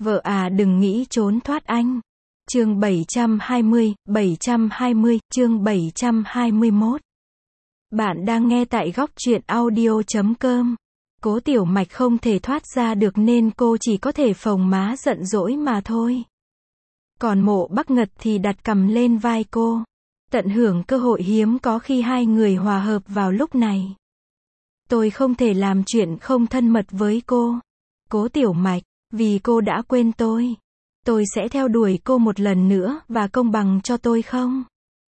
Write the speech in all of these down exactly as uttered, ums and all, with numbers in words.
Vợ à đừng nghĩ trốn thoát anh. Chương bảy trăm hai mươi, bảy trăm hai mươi, chương bảy trăm hai mươi mốt. Bạn đang nghe tại góc truyện audio chấm com. Cố Tiểu Mạch không thể thoát ra được nên cô chỉ có thể phồng má giận dỗi mà thôi. Còn Mộ Bắc Ngật thì đặt cằm lên vai cô, tận hưởng cơ hội hiếm có khi hai người hòa hợp vào lúc này. Tôi không thể làm chuyện không thân mật với cô, Cố Tiểu Mạch, vì cô đã quên tôi. Tôi sẽ theo đuổi cô một lần nữa và công bằng cho tôi không?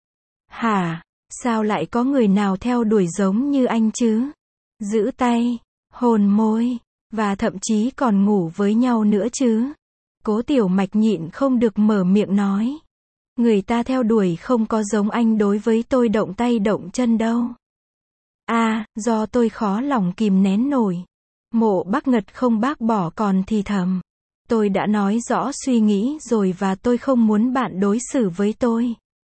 Hả? Sao lại có người nào theo đuổi giống như anh chứ? Giữ tay, hôn môi, và thậm chí còn ngủ với nhau nữa chứ? Cố Tiểu Mạch nhịn không được mở miệng nói. Người ta theo đuổi không có giống anh đối với tôi động tay động chân đâu. À, do tôi khó lòng kìm nén nổi. Mộ Bắc Ngật không bác bỏ còn thì thầm. Tôi đã nói rõ suy nghĩ rồi và tôi không muốn bạn đối xử với tôi.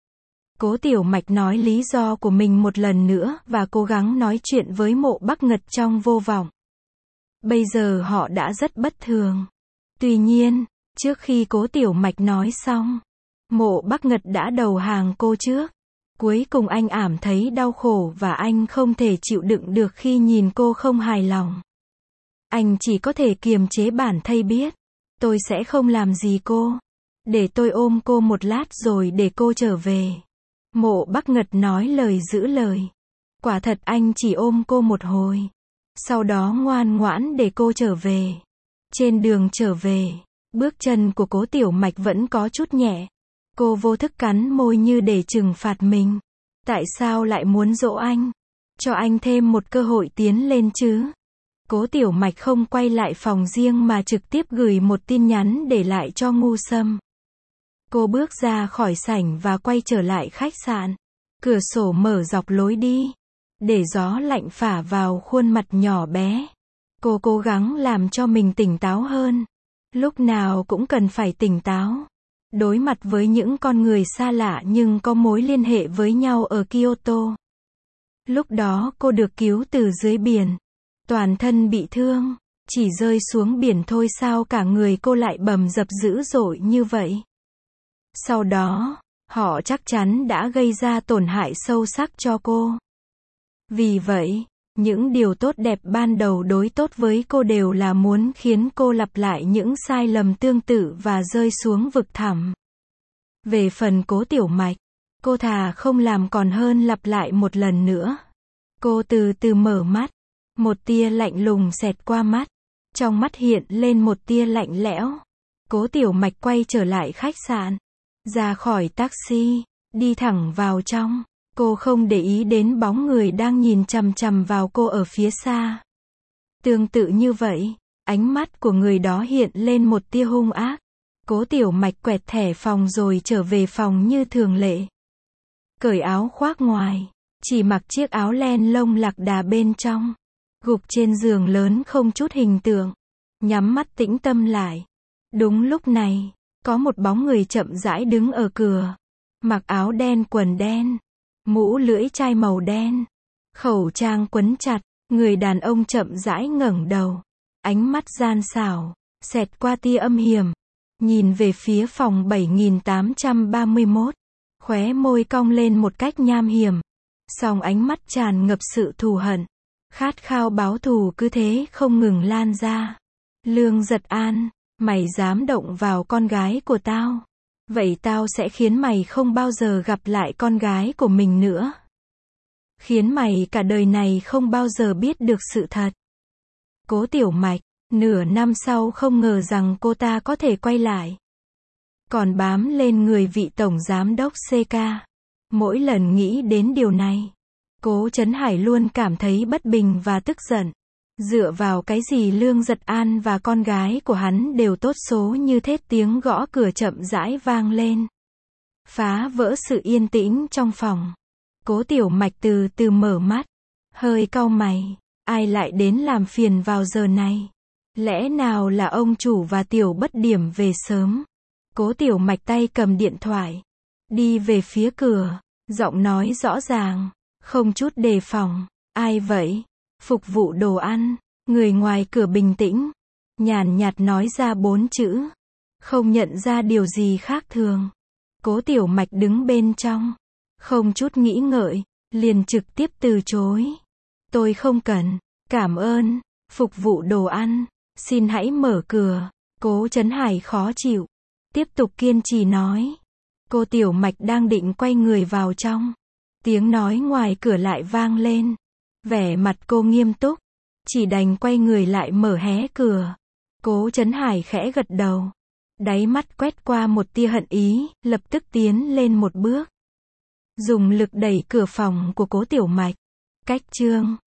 Cố Tiểu Mạch nói lý do của mình một lần nữa và cố gắng nói chuyện với Mộ Bắc Ngật trong vô vọng. Bây giờ họ đã rất bất thường. Tuy nhiên, trước khi Cố Tiểu Mạch nói xong, Mộ Bắc Ngật đã đầu hàng cô trước. Cuối cùng anh cảm thấy đau khổ và anh không thể chịu đựng được khi nhìn cô không hài lòng. Anh chỉ có thể kiềm chế bản thân biết. Tôi sẽ không làm gì cô. Để tôi ôm cô một lát rồi để cô trở về. Mộ Bắc Ngật nói lời giữ lời. Quả thật anh chỉ ôm cô một hồi. Sau đó ngoan ngoãn để cô trở về. Trên đường trở về, bước chân của Cố Tiểu Mạch vẫn có chút nhẹ. Cô vô thức cắn môi như để trừng phạt mình. Tại sao lại muốn dỗ anh? Cho anh thêm một cơ hội tiến lên chứ? Cố Tiểu Mạch không quay lại phòng riêng mà trực tiếp gửi một tin nhắn để lại cho Ngu Sâm. Cô bước ra khỏi sảnh và quay trở lại khách sạn. Cửa sổ mở dọc lối đi, để gió lạnh phả vào khuôn mặt nhỏ bé. Cô cố gắng làm cho mình tỉnh táo hơn. Lúc nào cũng cần phải tỉnh táo. Đối mặt với những con người xa lạ nhưng có mối liên hệ với nhau ở Kyoto. Lúc đó cô được cứu từ dưới biển. Toàn thân bị thương, chỉ rơi xuống biển thôi sao cả người cô lại bầm dập dữ dội như vậy. Sau đó, họ chắc chắn đã gây ra tổn hại sâu sắc cho cô. Vì vậy, những điều tốt đẹp ban đầu đối tốt với cô đều là muốn khiến cô lặp lại những sai lầm tương tự và rơi xuống vực thẳm. Về phần Cố Tiểu Mạch, cô thà không làm còn hơn lặp lại một lần nữa. Cô từ từ mở mắt. Một tia lạnh lùng xẹt qua mắt. Trong mắt hiện lên một tia lạnh lẽo. Cố Tiểu Mạch quay trở lại khách sạn. Ra khỏi taxi, đi thẳng vào trong. Cô không để ý đến bóng người đang nhìn chằm chằm vào cô ở phía xa. Tương tự như vậy, ánh mắt của người đó hiện lên một tia hung ác. Cố Tiểu Mạch quẹt thẻ phòng rồi trở về phòng như thường lệ. Cởi áo khoác ngoài, chỉ mặc chiếc áo len lông lạc đà bên trong. Gục trên giường lớn không chút hình tượng. Nhắm mắt tĩnh tâm lại. Đúng lúc này, có một bóng người chậm rãi đứng ở cửa. Mặc áo đen quần đen. Mũ lưỡi chai màu đen. Khẩu trang quấn chặt. Người đàn ông chậm rãi ngẩng đầu. Ánh mắt gian xảo, xẹt qua tia âm hiểm. Nhìn về phía phòng bảy nghìn tám trăm ba mươi mốt. Khóe môi cong lên một cách nham hiểm. Song ánh mắt tràn ngập sự thù hận. Khát khao báo thù cứ thế không ngừng lan ra. Lương Giật An, mày dám động vào con gái của tao. Vậy tao sẽ khiến mày không bao giờ gặp lại con gái của mình nữa. Khiến mày cả đời này không bao giờ biết được sự thật. Cố Tiểu Mạch, nửa năm sau không ngờ rằng cô ta có thể quay lại. Còn bám lên người vị tổng giám đốc xê ca. Mỗi lần nghĩ đến điều này, Cố Trấn Hải luôn cảm thấy bất bình và tức giận. Dựa vào cái gì Lương Giật An và con gái của hắn đều tốt số như thế? Tiếng gõ cửa chậm rãi vang lên. Phá vỡ sự yên tĩnh trong phòng. Cố Tiểu Mạch từ từ mở mắt. Hơi cau mày. Ai lại đến làm phiền vào giờ này? Lẽ nào là ông chủ và Tiểu Bất Điểm về sớm? Cố Tiểu Mạch tay cầm điện thoại. Đi về phía cửa. Giọng nói rõ ràng. Không chút đề phòng. Ai vậy? Phục vụ đồ ăn. Người ngoài cửa bình tĩnh. Nhàn nhạt nói ra bốn chữ. Không nhận ra điều gì khác thường. Cố Tiểu Mạch đứng bên trong. Không chút nghĩ ngợi, liền trực tiếp từ chối. Tôi không cần. Cảm ơn. Phục vụ đồ ăn. Xin hãy mở cửa. Cố Trấn Hải khó chịu. Tiếp tục kiên trì nói. Cô Tiểu Mạch đang định quay người vào trong. Tiếng nói ngoài cửa lại vang lên. Vẻ mặt cô nghiêm túc. Chỉ đành quay người lại mở hé cửa. Cố Trấn Hải khẽ gật đầu. Đáy mắt quét qua một tia hận ý, lập tức tiến lên một bước. Dùng lực đẩy cửa phòng của Cố Tiểu Mạch. Cách chương